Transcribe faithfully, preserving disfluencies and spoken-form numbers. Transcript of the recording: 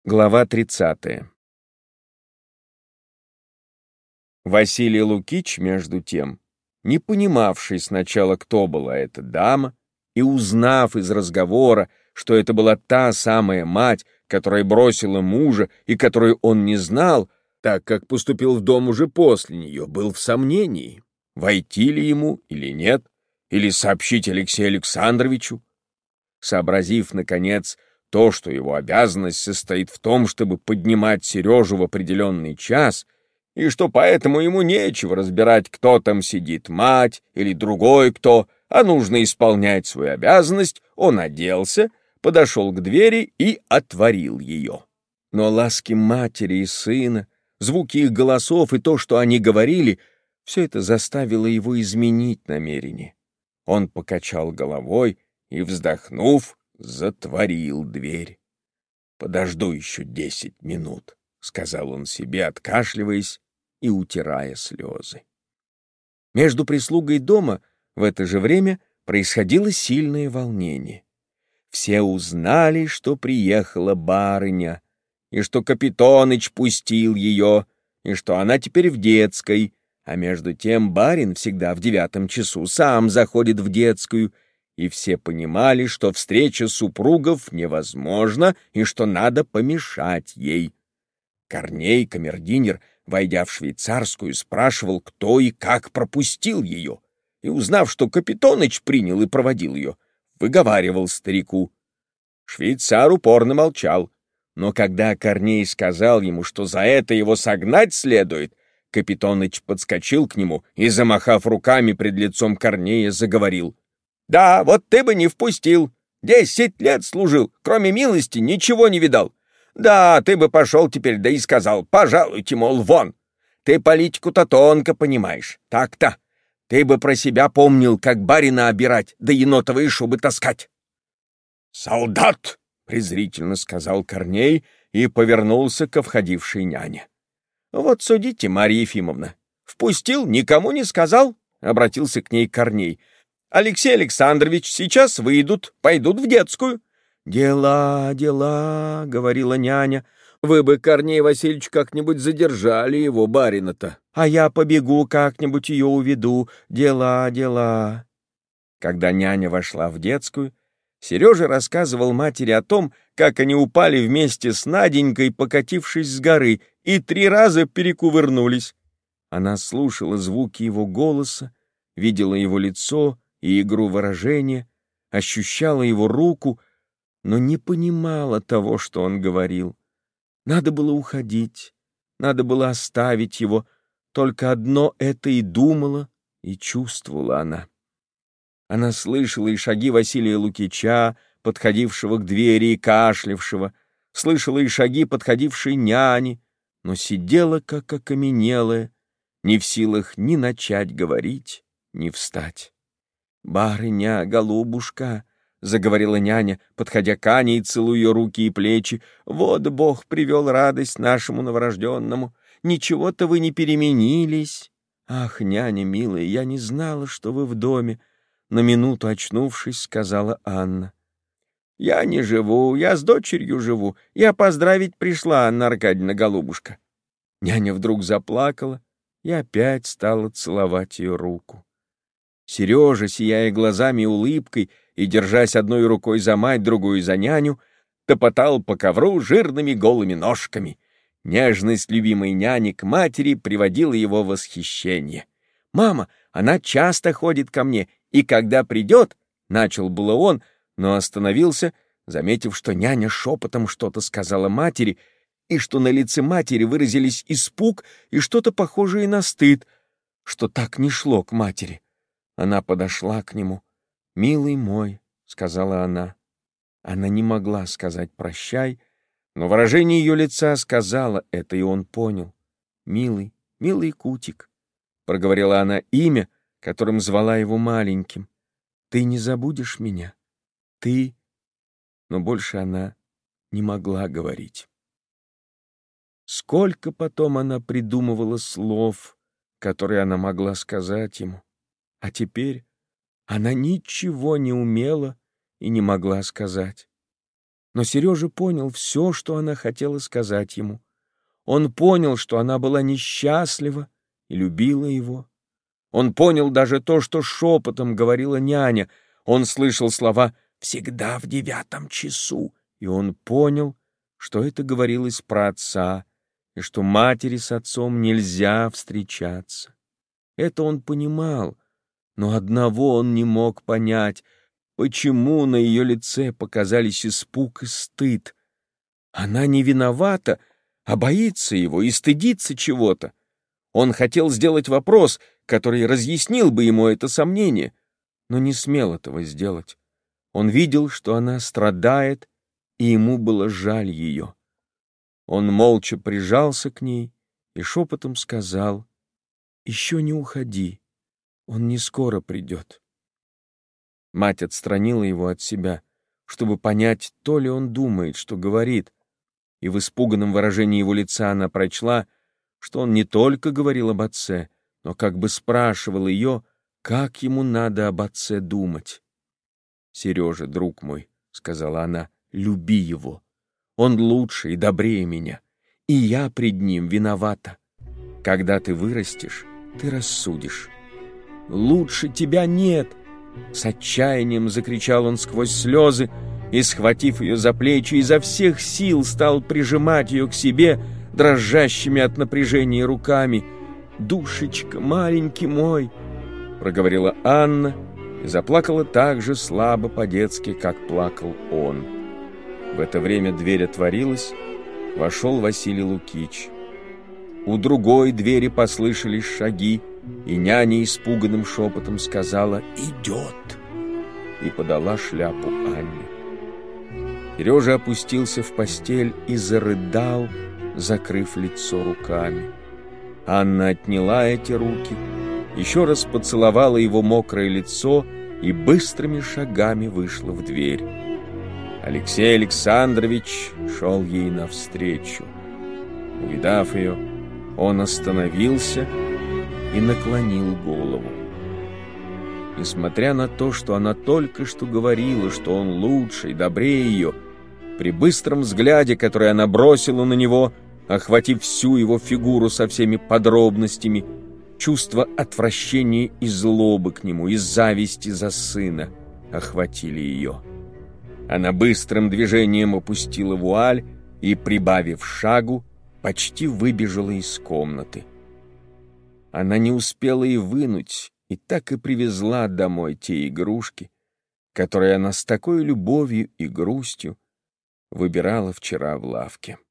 Глава тридцатая. Василий Лукич, между тем, не понимавший сначала, кто была эта дама, и узнав из разговора, что это была та самая мать, которая бросила мужа и которую он не знал, так как поступил в дом уже после нее, был в сомнении, войти ли ему или нет, или сообщить Алексею Александровичу. Сообразив, наконец, то, что его обязанность состоит в том, чтобы поднимать Сережу в определенный час, и что поэтому ему нечего разбирать, кто там сидит, мать или другой кто, а нужно исполнять свою обязанность, он оделся, подошел к двери и отворил ее. Но ласки матери и сына, звуки их голосов и то, что они говорили, все это заставило его изменить намерение. Он покачал головой и, вздохнув, затворил дверь. «Подожду еще десять минут», — сказал он себе, откашливаясь и утирая слезы. Между прислугой дома в это же время происходило сильное волнение. Все узнали, что приехала барыня, и что Капитоныч пустил ее, и что она теперь в детской, а между тем барин всегда в девятом часу сам заходит в детскую, и все понимали, что встреча супругов невозможна и что надо помешать ей. Корней, камердинер, войдя в швейцарскую, спрашивал, кто и как пропустил ее, и, узнав, что Капитоныч принял и проводил ее, выговаривал старику. Швейцар упорно молчал, но когда Корней сказал ему, что за это его согнать следует, Капитоныч подскочил к нему и, замахав руками пред лицом Корнея, заговорил: «Да, вот ты бы не впустил. Десять лет служил, кроме милости ничего не видал. Да, ты бы пошел теперь, да и сказал: пожалуйте, мол, вон. Ты политику-то тонко понимаешь. Так-то. Ты бы про себя помнил, как барина обирать, да енотовые шубы таскать». «Солдат!» — презрительно сказал Корней и повернулся ко входившей няне. «Вот судите, Марья Ефимовна. Впустил, никому не сказал?» — обратился к ней Корней. «Алексей Александрович сейчас выйдут, пойдут в детскую». «Дела, дела», — говорила няня. «Вы бы, Корней Васильевич, как-нибудь задержали его, барина-то, а я побегу как-нибудь ее уведу. Дела, дела». Когда няня вошла в детскую, Сережа рассказывал матери о том, как они упали вместе с Наденькой, покатившись с горы, и три раза перекувырнулись. Она слушала звуки его голоса, видела его лицо и игру выражения, ощущала его руку, но не понимала того, что он говорил. Надо было уходить, надо было оставить его, только одно это и думала, и чувствовала она. Она слышала и шаги Василия Лукича, подходившего к двери и кашлявшего, слышала и шаги подходившей няни, но сидела, как окаменелая, не в силах ни начать говорить, ни встать. «Барыня, голубушка», — заговорила няня, подходя к Ане и целуя ее руки и плечи, — «вот Бог привел радость нашему новорожденному. Ничего-то вы не переменились. Ах, няня милая, я не знала, что вы в доме», — на минуту очнувшись, сказала Анна. «Я не живу, я с дочерью живу. Я поздравить пришла, Анна Аркадьевна, голубушка». Няня вдруг заплакала и опять стала целовать ее руку. Сережа, сияя глазами и улыбкой и держась одной рукой за мать, другой за няню, топотал по ковру жирными голыми ножками. Нежность любимой няни к матери приводила его в восхищение. «Мама, она часто ходит ко мне, и когда придет...» — начал было он, но остановился, заметив, что няня шепотом что-то сказала матери, и что на лице матери выразились испуг и что-то похожее на стыд, что так не шло к матери. Она подошла к нему. «Милый мой», — сказала она. Она не могла сказать «прощай», но выражение ее лица сказала это, и он понял. «Милый, милый Кутик», — проговорила она имя, которым звала его маленьким. «Ты не забудешь меня? Ты...» Но больше она не могла говорить. Сколько потом она придумывала слов, которые она могла сказать ему. А теперь она ничего не умела и не могла сказать. Но Сережа понял все, что она хотела сказать ему. Он понял, что она была несчастлива и любила его. Он понял даже то, что шепотом говорила няня. Он слышал слова «всегда в девятом часу», и он понял, что это говорилось про отца, и что матери с отцом нельзя встречаться. Это он понимал, но одного он не мог понять, почему на ее лице показались испуг и стыд. Она не виновата, а боится его и стыдится чего-то. Он хотел сделать вопрос, который разъяснил бы ему это сомнение, но не смел этого сделать. Он видел, что она страдает, и ему было жаль ее. Он молча прижался к ней и шепотом сказал: «Еще не уходи, он не скоро придет». Мать отстранила его от себя, чтобы понять, то ли он думает, что говорит, и в испуганном выражении его лица она прочла, что он не только говорил об отце, но как бы спрашивал ее, как ему надо об отце думать. «Сережа, друг мой, — сказала она, — люби его. Он лучше и добрее меня, и я пред ним виновата. Когда ты вырастешь, ты рассудишь. Лучше тебя нет!» С отчаянием закричал он сквозь слезы и, схватив ее за плечи, изо всех сил стал прижимать ее к себе дрожащими от напряжения руками. «Душечка, маленький мой!» — проговорила Анна и заплакала так же слабо по-детски, как плакал он. В это время дверь отворилась, вошел Василий Лукич. У другой двери послышались шаги, и няня испуганным шепотом сказала «Идет!» и подала шляпу Анне. Сережа опустился в постель и зарыдал, закрыв лицо руками. Анна отняла эти руки, еще раз поцеловала его мокрое лицо и быстрыми шагами вышла в дверь. Алексей Александрович шел ей навстречу. Увидав ее, он остановился и наклонил голову. Несмотря на то, что она только что говорила, что он лучше и добрее ее, при быстром взгляде, который она бросила на него, охватив всю его фигуру со всеми подробностями, чувство отвращения и злобы к нему, и зависти за сына охватили ее. Она быстрым движением опустила вуаль и, прибавив шагу, почти выбежала из комнаты. Она не успела и вынуть, и так и привезла домой те игрушки, которые она с такой любовью и грустью выбирала вчера в лавке.